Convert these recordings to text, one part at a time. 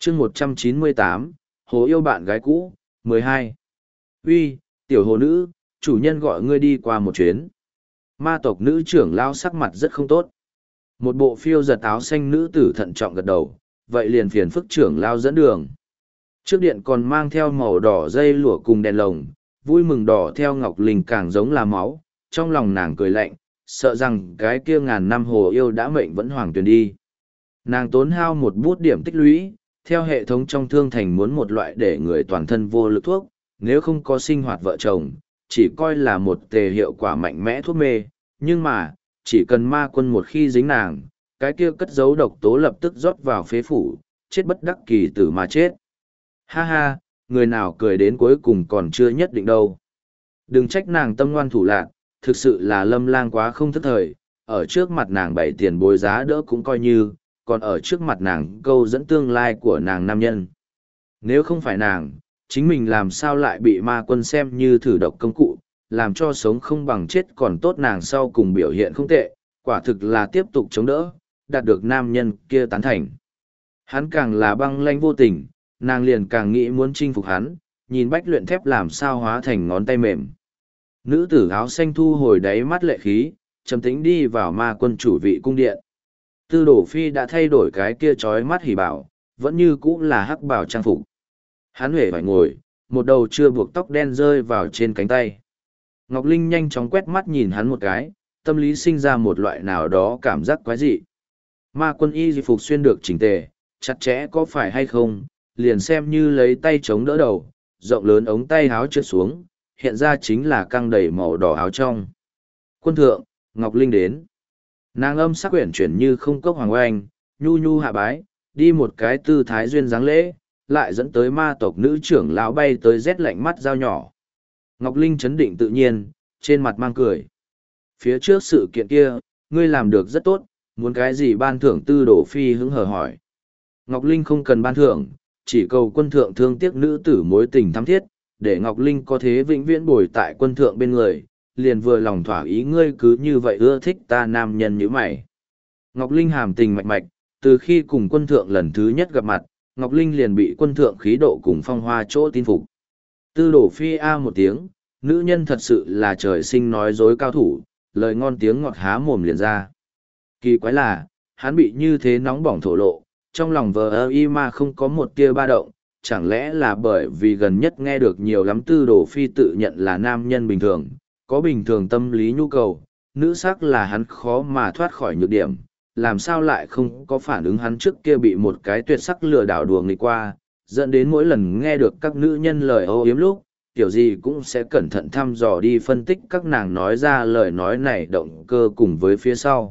chương 198, Hồ yêu bạn gái cũ, 12. Uy, tiểu hồ nữ, chủ nhân gọi ngươi đi qua một chuyến. Ma tộc nữ trưởng lao sắc mặt rất không tốt. Một bộ phiêu giật áo xanh nữ tử thận trọng gật đầu, vậy liền phiền phức trưởng lao dẫn đường. Trước điện còn mang theo màu đỏ dây lụa cùng đèn lồng, vui mừng đỏ theo ngọc linh càng giống là máu, trong lòng nàng cười lạnh, sợ rằng cái kia ngàn năm hồ yêu đã mệnh vẫn hoàng tuyền đi. Nàng tốn hao một bút điểm tích lũy, theo hệ thống trong thương thành muốn một loại để người toàn thân vô lực thuốc, nếu không có sinh hoạt vợ chồng, chỉ coi là một tề hiệu quả mạnh mẽ thuốc mê, nhưng mà, chỉ cần ma quân một khi dính nàng, cái kia cất giấu độc tố lập tức rót vào phế phủ, chết bất đắc kỳ tử mà chết. Ha ha, người nào cười đến cuối cùng còn chưa nhất định đâu. Đừng trách nàng tâm ngoan thủ lạc, thực sự là Lâm Lang quá không thất thời, ở trước mặt nàng bày tiền bối giá đỡ cũng coi như, còn ở trước mặt nàng câu dẫn tương lai của nàng nam nhân. Nếu không phải nàng, chính mình làm sao lại bị ma quân xem như thử độc công cụ, làm cho sống không bằng chết còn tốt. Nàng sau cùng biểu hiện không tệ, quả thực là tiếp tục chống đỡ, đạt được nam nhân kia tán thành. Hắn càng là băng lãnh vô tình, nàng liền càng nghĩ muốn chinh phục hắn, nhìn bách luyện thép làm sao hóa thành ngón tay mềm. Nữ tử áo xanh thu hồi đáy mắt lệ khí, trầm tĩnh đi vào ma quân chủ vị cung điện. Tư Đổ Phi đã thay đổi cái kia trói mắt hỉ bảo, vẫn như cũ là hắc bảo trang phục. Hắn huệ phải ngồi, một đầu chưa buộc tóc đen rơi vào trên cánh tay. Ngọc Linh nhanh chóng quét mắt nhìn hắn một cái, tâm lý sinh ra một loại nào đó cảm giác quái dị. Ma quân y phục xuyên được chỉnh tề, chặt chẽ có phải hay không, liền xem như lấy tay chống đỡ đầu, rộng lớn ống tay áo trượt xuống, hiện ra chính là căng đầy màu đỏ áo trong. Quân thượng, Ngọc Linh đến. Nàng âm sắc quyển chuyển như không cốc hoàng oanh, nhu nhu hạ bái, đi một cái tư thái duyên dáng lễ, lại dẫn tới ma tộc nữ trưởng lão bay tới rét lạnh mắt dao nhỏ. Ngọc Linh chấn định tự nhiên, trên mặt mang cười. Phía trước sự kiện kia, ngươi làm được rất tốt, muốn cái gì ban thưởng? Tư Đổ Phi hứng hờ hỏi. Ngọc Linh không cần ban thưởng, chỉ cầu quân thượng thương tiếc nữ tử mối tình thắm thiết, để Ngọc Linh có thế vĩnh viễn bồi tại quân thượng bên người, liền vừa lòng thỏa ý. Ngươi cứ như vậy ưa thích ta nam nhân như mày. Ngọc Linh hàm tình mạch mạch, từ khi cùng quân thượng lần thứ nhất gặp mặt, Ngọc Linh liền bị quân thượng khí độ cùng phong hoa chỗ tin phục. Tư Đổ Phi a một tiếng, nữ nhân thật sự là trời sinh nói dối cao thủ, lời ngon tiếng ngọt há mồm liền ra. Kỳ quái là, hắn bị như thế nóng bỏng thổ lộ, trong lòng vờ ơ y mà không có một tia ba động, chẳng lẽ là bởi vì gần nhất nghe được nhiều lắm Tư Đổ Phi tự nhận là nam nhân bình thường, có bình thường tâm lý nhu cầu, nữ sắc là hắn khó mà thoát khỏi nhược điểm, làm sao lại không có phản ứng hắn trước kia bị một cái tuyệt sắc lừa đảo đùa nghịch qua, dẫn đến mỗi lần nghe được các nữ nhân lời âu yếm lúc, kiểu gì cũng sẽ cẩn thận thăm dò đi phân tích các nàng nói ra lời nói này động cơ cùng với phía sau.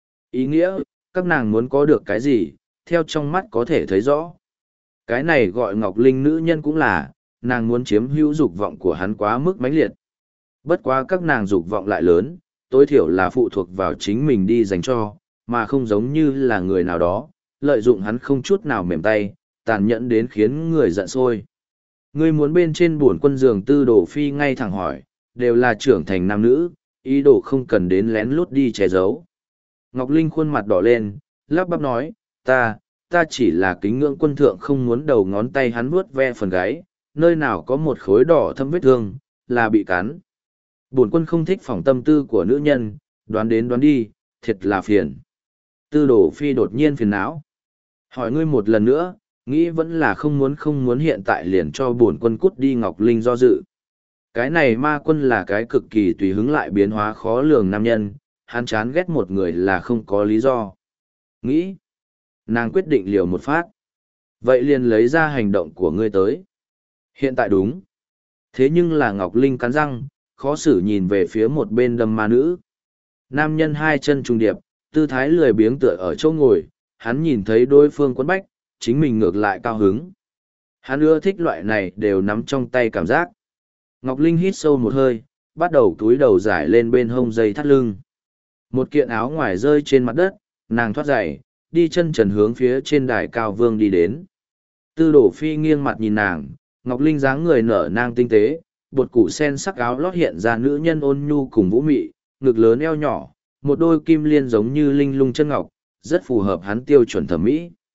Ý nghĩa, các nàng muốn có được cái gì, theo trong mắt có thể thấy rõ. Cái này gọi Ngọc Linh nữ nhân cũng là, nàng muốn chiếm hữu dục vọng của hắn quá mức mãnh liệt. Bất quá các nàng dục vọng lại lớn, tối thiểu là phụ thuộc vào chính mình đi dành cho, mà không giống như là người nào đó, lợi dụng hắn không chút nào mềm tay, tàn nhẫn đến khiến người giận sôi. Ngươi muốn bên trên buồn quân giường? Tư Đổ Phi ngay thẳng hỏi, đều là trưởng thành nam nữ, ý đồ không cần đến lén lút đi che giấu. Ngọc Linh khuôn mặt đỏ lên, lắp bắp nói, ta chỉ là kính ngưỡng quân thượng, không muốn đầu ngón tay hắn vuốt ve phần gáy, nơi nào có một khối đỏ thâm vết thương, là bị cắn. Bổn quân không thích phỏng tâm tư của nữ nhân, đoán đến đoán đi, thiệt là phiền. Tư Đổ Phi đột nhiên phiền não. Hỏi ngươi một lần nữa, nghĩ vẫn là không muốn hiện tại liền cho bổn quân cút đi. Ngọc Linh do dự. Cái này ma quân là cái cực kỳ tùy hứng lại biến hóa khó lường nam nhân, hắn chán ghét một người là không có lý do. Nghĩ. Nàng quyết định liều một phát. Vậy liền lấy ra hành động của ngươi tới. Hiện tại đúng. Thế nhưng là Ngọc Linh cắn răng, khó xử nhìn về phía một bên đâm ma nữ. Nam nhân hai chân trùng điệp, tư thái lười biếng tựa ở chỗ ngồi, hắn nhìn thấy đối phương quấn bách, chính mình ngược lại cao hứng. Hắn ưa thích loại này đều nắm trong tay cảm giác. Ngọc Linh hít sâu một hơi, bắt đầu túi đầu giải lên bên hông dây thắt lưng. Một kiện áo ngoài rơi trên mặt đất, nàng thoát giày, đi chân trần hướng phía trên đài cao vương đi đến. Tư Đổ Phi nghiêng mặt nhìn nàng, Ngọc Linh dáng người nở nang tinh tế, bột củ sen sắc áo lót hiện ra nữ nhân ôn nhu cùng vũ mị, ngực lớn eo nhỏ, một đôi kim liên giống như linh lung chân ngọc, rất phù hợp hắn tiêu chuẩn thẩm mỹ.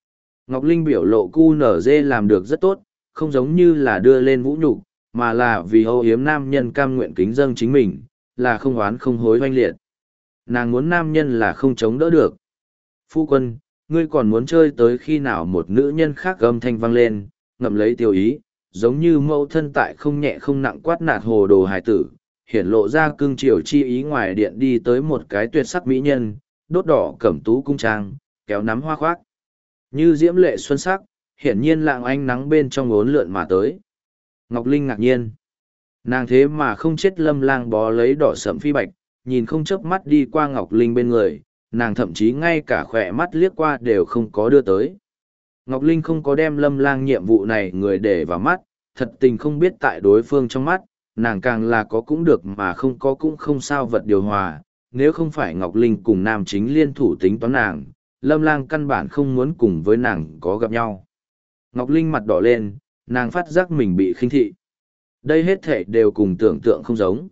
Ngọc Linh biểu lộ cu nở dê làm được rất tốt, không giống như là đưa lên vũ nhục, mà là vì âu yếm nam nhân cam nguyện kính dâng chính mình, là không oán không hối oanh liệt. Nàng muốn nam nhân là không chống đỡ được. Phu quân, ngươi còn muốn chơi tới khi nào? Một nữ nhân khác âm thanh vang lên, ngậm lấy tiêu ý, giống như mẫu thân tại không nhẹ không nặng quát nạt hồ đồ hài tử, hiển lộ ra cương triều chi ý. Ngoài điện đi tới một cái tuyệt sắc mỹ nhân, đốt đỏ cẩm tú cung trang, kéo nắm hoa khoác. Như diễm lệ xuân sắc, hiển nhiên lạng ánh nắng bên trong ốn lượn mà tới. Ngọc Linh ngạc nhiên. Nàng thế mà không chết. Lâm Lang bó lấy đỏ sẫm phi bạch, nhìn không chớp mắt đi qua Ngọc Linh bên người, nàng thậm chí ngay cả khỏe mắt liếc qua đều không có đưa tới. Ngọc Linh không có đem Lâm Lang nhiệm vụ này người để vào mắt, thật tình không biết tại đối phương trong mắt, nàng càng là có cũng được mà không có cũng không sao vật điều hòa. Nếu không phải Ngọc Linh cùng nam chính liên thủ tính toán nàng, Lâm Lang căn bản không muốn cùng với nàng có gặp nhau. Ngọc Linh mặt đỏ lên, nàng phát giác mình bị khinh thị. Đây hết thể đều cùng tưởng tượng không giống.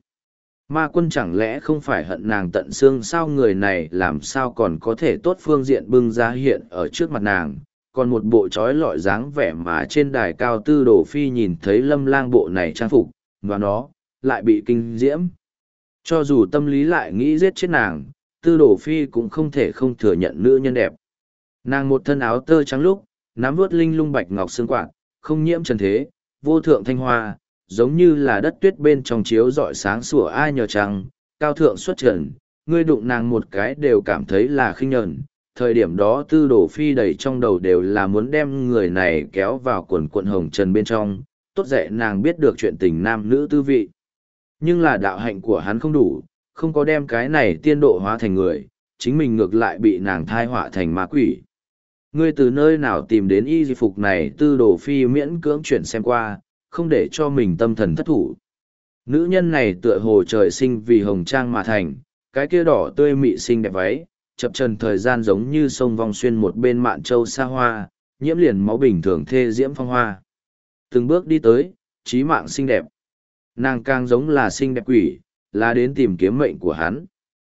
Ma Quân chẳng lẽ không phải hận nàng tận xương sao? Người này làm sao còn có thể tốt phương diện bưng ra hiện ở trước mặt nàng, còn một bộ trói lọi dáng vẻ mà trên đài cao Tư Đồ Phi nhìn thấy Lâm Lang bộ này trang phục, và nó lại bị kinh diễm. Cho dù tâm lý lại nghĩ giết chết nàng, Tư Đồ Phi cũng không thể không thừa nhận nữ nhân đẹp. Nàng một thân áo tơ trắng lúc, nắm vuốt linh lung bạch ngọc xương quạt, không nhiễm trần thế, vô thượng thanh hoa, giống như là đất tuyết bên trong chiếu rọi sáng sủa ai nhờ trăng, cao thượng xuất trần, ngươi đụng nàng một cái đều cảm thấy là khinh nhẫn. Thời điểm đó Tư Đồ Phi đầy trong đầu đều là muốn đem người này kéo vào quần quận hồng trần bên trong, tốt dạy nàng biết được chuyện tình nam nữ tư vị. Nhưng là đạo hạnh của hắn không đủ, không có đem cái này tiên độ hóa thành người, chính mình ngược lại bị nàng thai họa thành ma quỷ. Ngươi từ nơi nào tìm đến y di phục này? Tư Đồ Phi miễn cưỡng chuyển xem qua, không để cho mình tâm thần thất thủ. Nữ nhân này tựa hồ trời sinh vì hồng trang mà thành, cái kia đỏ tươi mị xinh đẹp váy, chập trần thời gian giống như sông vong xuyên một bên mạn châu xa hoa, nhiễm liền máu bình thường thê diễm phong hoa. Từng bước đi tới, trí mạng xinh đẹp. Nàng càng giống là xinh đẹp quỷ, là đến tìm kiếm mệnh của hắn.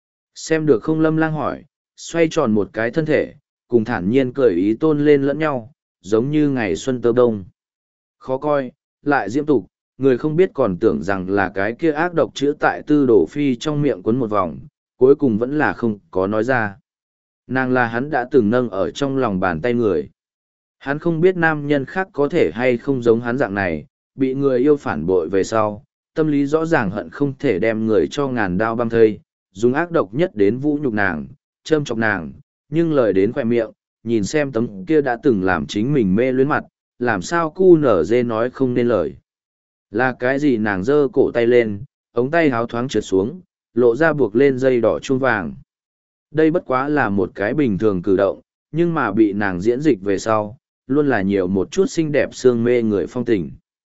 Xem được không? Lâm Lang hỏi, xoay tròn một cái thân thể, cùng thản nhiên cởi ý tôn lên lẫn nhau, giống như ngày xuân tơ đông. Khó coi, lại diễm tục, người không biết còn tưởng rằng là cái kia ác độc chữ tại Tư Đồ Phi trong miệng quấn một vòng, cuối cùng vẫn là không có nói ra. Nàng là hắn đã từng nâng ở trong lòng bàn tay người. Hắn không biết nam nhân khác có thể hay không giống hắn dạng này, bị người yêu phản bội về sau, tâm lý rõ ràng hận không thể đem người cho ngàn đao băm thây, dùng ác độc nhất đến vũ nhục nàng, châm chọc nàng, nhưng lời đến khoe miệng, nhìn xem tấm kia đã từng làm chính mình mê luyến mặt, làm sao cu nở dê nói không nên lời. Là cái gì? Nàng giơ cổ tay lên, ống tay háo thoáng trượt xuống, lộ ra buộc lên dây đỏ chuông vàng. Đây bất quá là một cái bình thường cử động, nhưng mà bị nàng diễn dịch về sau, luôn là nhiều một chút xinh đẹp sương mê người phong tình.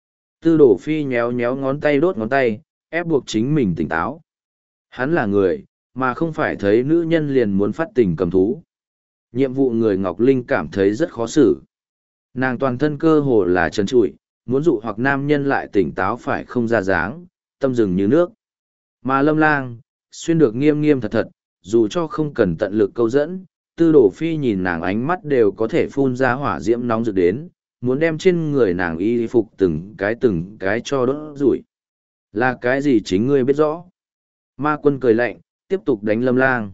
Tư Đồ Phi nhéo nhéo ngón tay đốt ngón tay, ép buộc chính mình tỉnh táo. Hắn là người, mà không phải thấy nữ nhân liền muốn phát tình cầm thú. Nhiệm vụ người Ngọc Linh cảm thấy rất khó xử. Nàng toàn thân cơ hồ là trần trụi, muốn dụ hoặc nam nhân lại tỉnh táo phải không ra dáng, tâm rừng như nước. Mà Lâm Lang, xuyên được nghiêm nghiêm thật thật, dù cho không cần tận lực câu dẫn, Tư Đồ Phi nhìn nàng ánh mắt đều có thể phun ra hỏa diễm nóng rực đến, muốn đem trên người nàng y phục từng cái cho đốt rủi. Là cái gì chính ngươi biết rõ? Ma Quân cười lạnh, tiếp tục đánh Lâm Lang.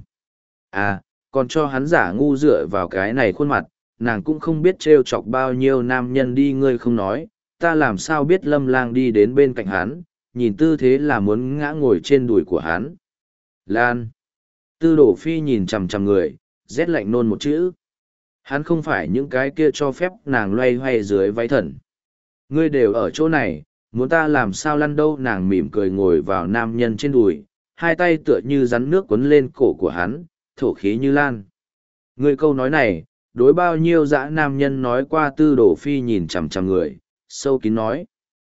À, còn cho hắn giả ngu dựa vào cái này khuôn mặt, nàng cũng không biết trêu chọc bao nhiêu nam nhân đi. Ngươi không nói, ta làm sao biết? Lâm Lang đi đến bên cạnh hắn, nhìn tư thế là muốn ngã ngồi trên đùi của hắn. Lan. Tư Đồ Phi nhìn chằm chằm người, rét lạnh nôn một chữ. Hắn không phải những cái kia cho phép nàng loay hoay dưới váy thần. Ngươi đều ở chỗ này, muốn ta làm sao lăn đâu? Nàng mỉm cười ngồi vào nam nhân trên đùi, hai tay tựa như rắn nước quấn lên cổ của hắn, thổ khí như lan. Ngươi câu nói này, đối bao nhiêu dã nam nhân nói qua? Tư Đồ Phi nhìn chằm chằm người, sâu kín nói.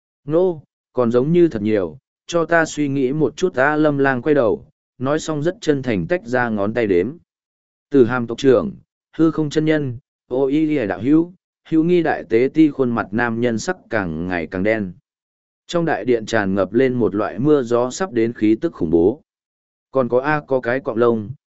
Nô, còn giống như thật nhiều, cho ta suy nghĩ một chút. Ta Lâm Lang quay đầu, nói xong rất chân thành tách ra ngón tay đếm. Từ Hàm tộc trưởng, hư không chân nhân, ô y lìa đạo hữu, hữu nghi đại tế ti. Khuôn mặt nam nhân sắc càng ngày càng đen. Trong đại điện tràn ngập lên một loại mưa gió sắp đến khí tức khủng bố. Còn có có cái cọng lông,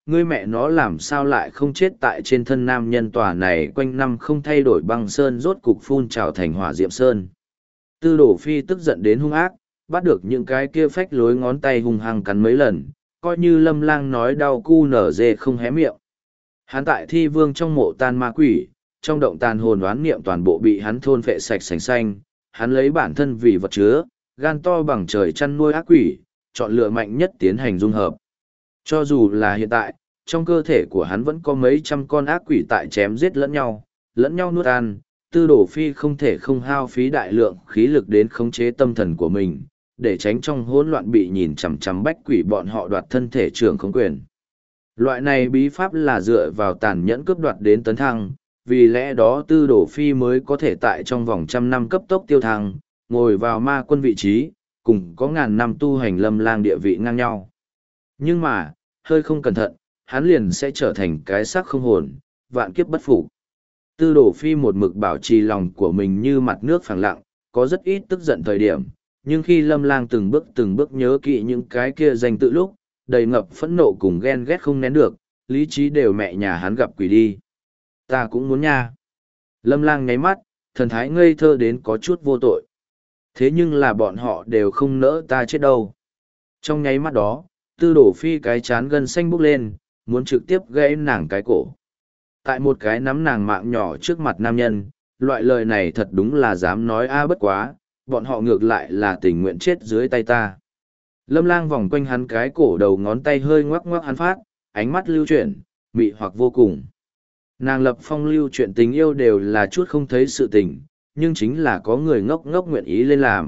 ngươi mẹ nó làm sao lại không chết tại trên thân nam nhân tòa này quanh năm không thay đổi băng sơn rốt cục phun trào thành hỏa diệm sơn. Tư Đồ Phi tức giận đến hung ác, bắt được những cái kia phách lối ngón tay hung hăng cắn mấy lần, coi như Lâm Lang nói đau cu nở dê không hé miệng. Hắn tại thi vương trong mộ tan ma quỷ, trong động tàn hồn đoán niệm toàn bộ bị hắn thôn phệ sạch sành xanh, hắn lấy bản thân vì vật chứa, gan to bằng trời chăn nuôi ác quỷ, chọn lựa mạnh nhất tiến hành dung hợp. Cho dù là hiện tại, trong cơ thể của hắn vẫn có mấy trăm con ác quỷ tại chém giết lẫn nhau nuốt ăn, Tư Đồ Phi không thể không hao phí đại lượng khí lực đến khống chế tâm thần của mình, để tránh trong hỗn loạn bị nhìn chằm chằm bách quỷ bọn họ đoạt thân thể trưởng khống quyền. Loại này bí pháp là dựa vào tàn nhẫn cướp đoạt đến tấn thăng, vì lẽ đó Tư Đồ Phi mới có thể tại trong vòng 100 năm cấp tốc tiêu thăng, ngồi vào ma quân vị trí, cùng có ngàn năm tu hành Lâm Lang địa vị ngang nhau. Nhưng mà, hơi không cẩn thận, hắn liền sẽ trở thành cái xác không hồn, vạn kiếp bất phục. Tư Đồ Phi một mực bảo trì lòng của mình như mặt nước phẳng lặng, có rất ít tức giận thời điểm, nhưng khi Lâm Lang từng bước nhớ kỹ những cái kia danh tự lúc, đầy ngập phẫn nộ cùng ghen ghét không nén được, lý trí đều mẹ nhà hắn gặp quỷ đi. Ta cũng muốn nha. Lâm Lang nháy mắt, thần thái ngây thơ đến có chút vô tội. Thế nhưng là bọn họ đều không nỡ ta chết đâu. Trong nháy mắt đó, Tư Đồ Phi cái chán gân xanh bốc lên, muốn trực tiếp gãy nàng cái cổ. Tại một cái nắm nàng mạng nhỏ trước mặt nam nhân, loại lời này thật đúng là dám nói bất quá, bọn họ ngược lại là tình nguyện chết dưới tay ta. Lâm Lang vòng quanh hắn cái cổ đầu ngón tay hơi ngoắc ngoắc hắn phát, ánh mắt lưu chuyển, mị hoặc vô cùng. Nàng lập phong lưu chuyện tình yêu đều là chút không thấy sự tình, nhưng chính là có người ngốc ngốc nguyện ý lên làm.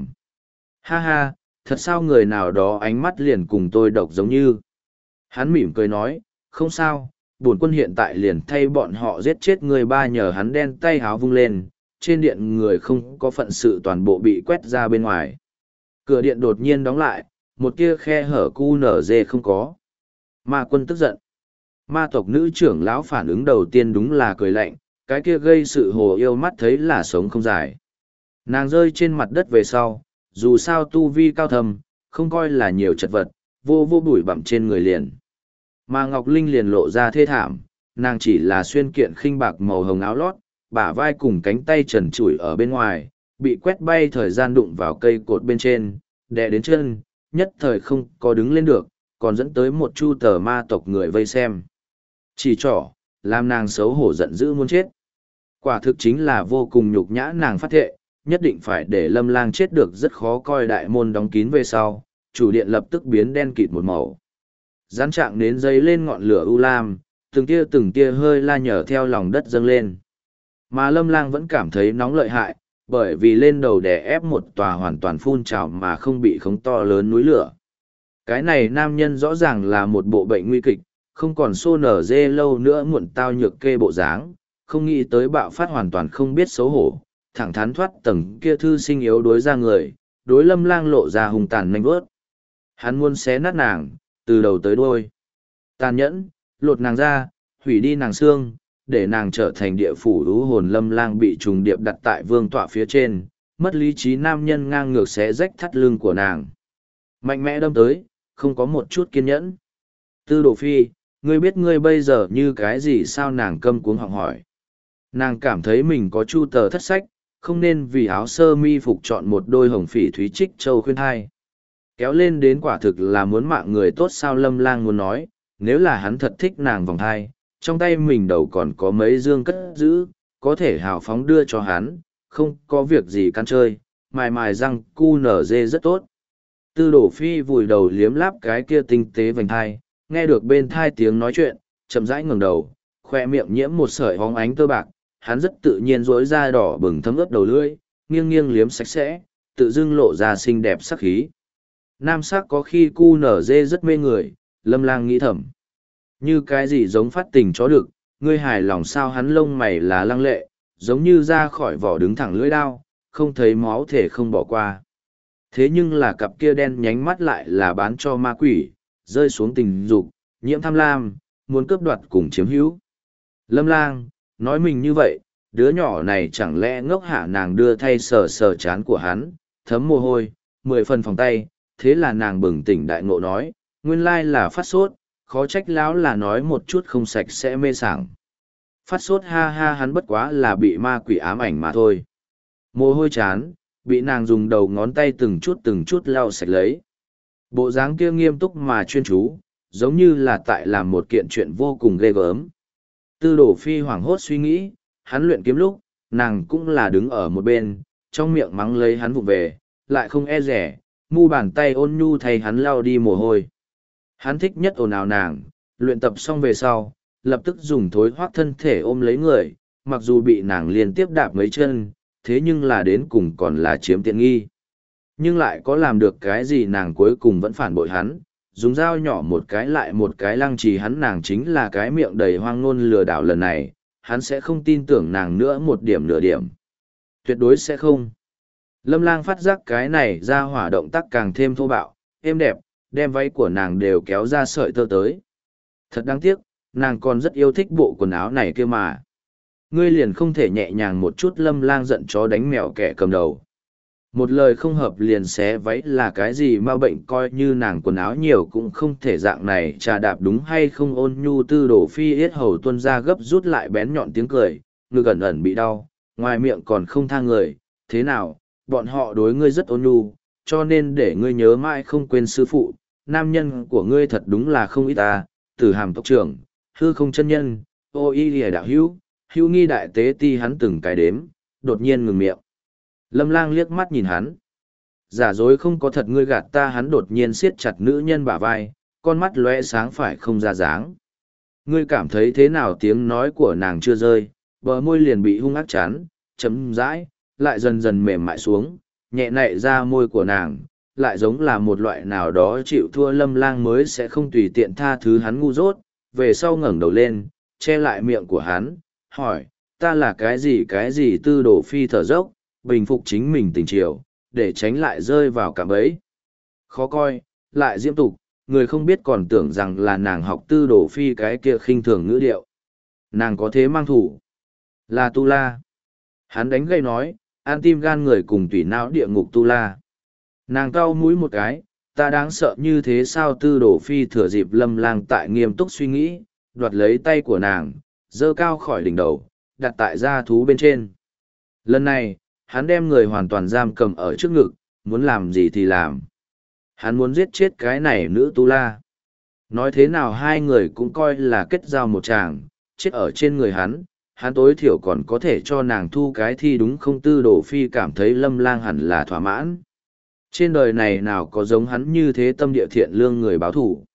Ha ha, thật sao người nào đó ánh mắt liền cùng tôi độc giống như. Hắn mỉm cười nói, không sao, bổn quân hiện tại liền thay bọn họ giết chết người ba nhờ hắn đen tay háo vung lên, trên điện người không có phận sự toàn bộ bị quét ra bên ngoài. Cửa điện đột nhiên đóng lại, một tia khe hở cu nở dê không có. Ma quân tức giận. Ma tộc nữ trưởng lão phản ứng đầu tiên đúng là cười lạnh, cái kia gây sự hồ yêu mắt thấy là sống không dài. Nàng rơi trên mặt đất về sau, dù sao tu vi cao thầm, không coi là nhiều chật vật, vô bụi bặm trên người liền. Mà Ngọc Linh liền lộ ra thê thảm, nàng chỉ là xuyên kiện khinh bạc màu hồng áo lót, bả vai cùng cánh tay trần trụi ở bên ngoài, bị quét bay thời gian đụng vào cây cột bên trên, đè đến chân, nhất thời không có đứng lên được, còn dẫn tới một chu tờ ma tộc người vây xem. Chỉ trỏ, làm nàng xấu hổ giận dữ muốn chết. Quả thực chính là vô cùng nhục nhã nàng phát thệ, nhất định phải để Lâm Lang chết được rất khó coi đại môn đóng kín về sau, chủ điện lập tức biến đen kịt một màu. Rán trạng đến dây lên ngọn lửa u lam, từng tia hơi la nhở theo lòng đất dâng lên. Mà Lâm Lang vẫn cảm thấy nóng lợi hại, bởi vì lên đầu đè ép một tòa hoàn toàn phun trào mà không bị khống to lớn núi lửa. Cái này nam nhân rõ ràng là một bộ bệnh nguy kịch, không còn xô nở dê lâu nữa muộn tao nhược kê bộ dáng, không nghĩ tới bạo phát hoàn toàn không biết xấu hổ, thẳng thắn thoát tầng kia thư sinh yếu đối ra người, đối Lâm Lang lộ ra hùng tàn nhanh vớt. Hắn muốn xé nát nàng, từ đầu tới đuôi. Tàn nhẫn, lột nàng ra, hủy đi nàng xương, để nàng trở thành địa phủ lũ hồn. Lâm Lang bị trùng điệp đặt tại vương tọa phía trên, mất lý trí nam nhân ngang ngược xé rách thắt lưng của nàng. Mạnh mẽ đâm tới, không có một chút kiên nhẫn. Tư Đồ Phi, ngươi biết ngươi bây giờ như cái gì sao? Nàng câm cuống họng hỏi. Nàng cảm thấy mình có chu tờ thất sách, không nên vì áo sơ mi phục chọn một đôi hồng phỉ thúy trích châu khuyên thai. Kéo lên đến quả thực là muốn mạng người tốt sao? Lâm Lang muốn nói, nếu là hắn thật thích nàng vòng thai, trong tay mình đầu còn có mấy dương cất giữ, có thể hào phóng đưa cho hắn, không có việc gì căn chơi, mài răng cu nở dê rất tốt. Tư Đồ Phi vùi đầu liếm láp cái kia tinh tế vành thai, nghe được bên thai tiếng nói chuyện, chậm rãi ngẩng đầu, khoe miệng nhiễm một sợi hóng ánh tơ bạc, hắn rất tự nhiên rỗi da đỏ bừng thấm ướt đầu lưỡi, nghiêng nghiêng liếm sạch sẽ, tự dưng lộ ra xinh đẹp sắc khí. Nam sắc có khi cu nở dê rất mê người, Lâm Lang nghĩ thầm. Như cái gì giống phát tình chó đực, ngươi hài lòng sao? Hắn lông mày là lăng lệ, giống như ra khỏi vỏ đứng thẳng lưỡi đao, không thấy máu thể không bỏ qua. Thế nhưng là cặp kia đen nhánh mắt lại là bán cho ma quỷ, rơi xuống tình dục, nhiễm tham lam, muốn cướp đoạt cùng chiếm hữu. Lâm Lang, nói mình như vậy, đứa nhỏ này chẳng lẽ ngốc hạ? Nàng đưa thay sờ sờ chán của hắn, thấm mồ hôi, 10 phần phòng tay, thế là nàng bừng tỉnh đại ngộ nói, nguyên lai là phát sốt, khó trách lão là nói một chút không sạch sẽ mê sảng. Phát sốt ha ha, hắn bất quá là bị ma quỷ ám ảnh mà thôi. Mồ hôi chán, bị nàng dùng đầu ngón tay từng chút lau sạch lấy. Bộ dáng kia nghiêm túc mà chuyên chú, giống như là tại làm một kiện chuyện vô cùng ghê gớm. Tư Đồ Phi hoảng hốt suy nghĩ, hắn luyện kiếm lúc, nàng cũng là đứng ở một bên, trong miệng mắng lấy hắn vụng về, lại không e rẻ, mu bàn tay ôn nhu thay hắn lau đi mồ hôi. Hắn thích nhất ồn ào nàng, luyện tập xong về sau, lập tức dùng thối hoác thân thể ôm lấy người, mặc dù bị nàng liên tiếp đạp mấy chân, thế nhưng là đến cùng còn là chiếm tiện nghi. Nhưng lại có làm được cái gì, nàng cuối cùng vẫn phản bội hắn, dùng dao nhỏ một cái lại một cái lăng trì hắn. Nàng chính là cái miệng đầy hoang ngôn lừa đảo, lần này, hắn sẽ không tin tưởng nàng nữa một điểm nửa điểm. Tuyệt đối sẽ không. Lâm Lang phát giác cái này ra hỏa động tác càng thêm thô bạo, êm đẹp, đem váy của nàng đều kéo ra sợi tơ tới. Thật đáng tiếc, nàng còn rất yêu thích bộ quần áo này kia mà. Ngươi liền không thể nhẹ nhàng một chút? Lâm Lang giận chó đánh mèo kẻ cầm đầu. Một lời không hợp liền xé váy là cái gì ma bệnh, coi như nàng quần áo nhiều cũng không thể dạng này trà đạp đúng hay không? Ôn nhu Tư Đồ Phi yết hầu tuôn ra gấp rút lại bén nhọn tiếng cười, ngực ẩn ẩn bị đau, ngoài miệng còn không tha người. Thế nào, bọn họ đối ngươi rất ôn nhu, cho nên để ngươi nhớ mãi không quên sư phụ. Nam nhân của ngươi thật đúng là không ít ta, Tử Hàm tộc trưởng, Hư Không chân nhân, Ô Y Lìa đạo hữu, Hữu Nghi đại tế ti. Hắn từng cái đếm, đột nhiên ngừng miệng. Lâm Lang liếc mắt nhìn hắn. Giả dối không có thật, ngươi gạt ta. Hắn đột nhiên siết chặt nữ nhân bả vai, con mắt lóe sáng phải không ra dáng. Ngươi cảm thấy thế nào? Tiếng nói của nàng chưa rơi, bờ môi liền bị hung ác chán, chấm dãi, lại dần dần mềm mại xuống, nhẹ nạy ra môi của nàng, lại giống là một loại nào đó chịu thua. Lâm Lang mới sẽ không tùy tiện tha thứ hắn ngu dốt, về sau ngẩng đầu lên, che lại miệng của hắn, hỏi, ta là cái gì? Cái gì? Tư Đồ Phi thở dốc, bình phục chính mình tình chiều, để tránh lại rơi vào cạm bẫy. Khó coi, lại diễm tục, người không biết còn tưởng rằng là nàng học Tư Đồ Phi cái kia khinh thường ngữ điệu. Nàng có thế mang thủ, là Tu La. Hắn đánh gây nói, an tim gan người cùng tủy não địa ngục Tu La. Nàng cau mũi một cái, ta đáng sợ như thế sao? Tư Đồ Phi thừa dịp Lâm Lang tại nghiêm túc suy nghĩ, đoạt lấy tay của nàng, giơ cao khỏi đỉnh đầu, đặt tại da thú bên trên. Lần này, hắn đem người hoàn toàn giam cầm ở trước ngực, muốn làm gì thì làm. Hắn muốn giết chết cái này nữ Tu La. Nói thế nào hai người cũng coi là kết giao một chàng, chết ở trên người hắn tối thiểu còn có thể cho nàng thu cái thi đúng không? Tư Đồ Phi cảm thấy Lâm Lang hẳn là thỏa mãn. Trên đời này nào có giống hắn như thế tâm địa thiện lương người báo thủ.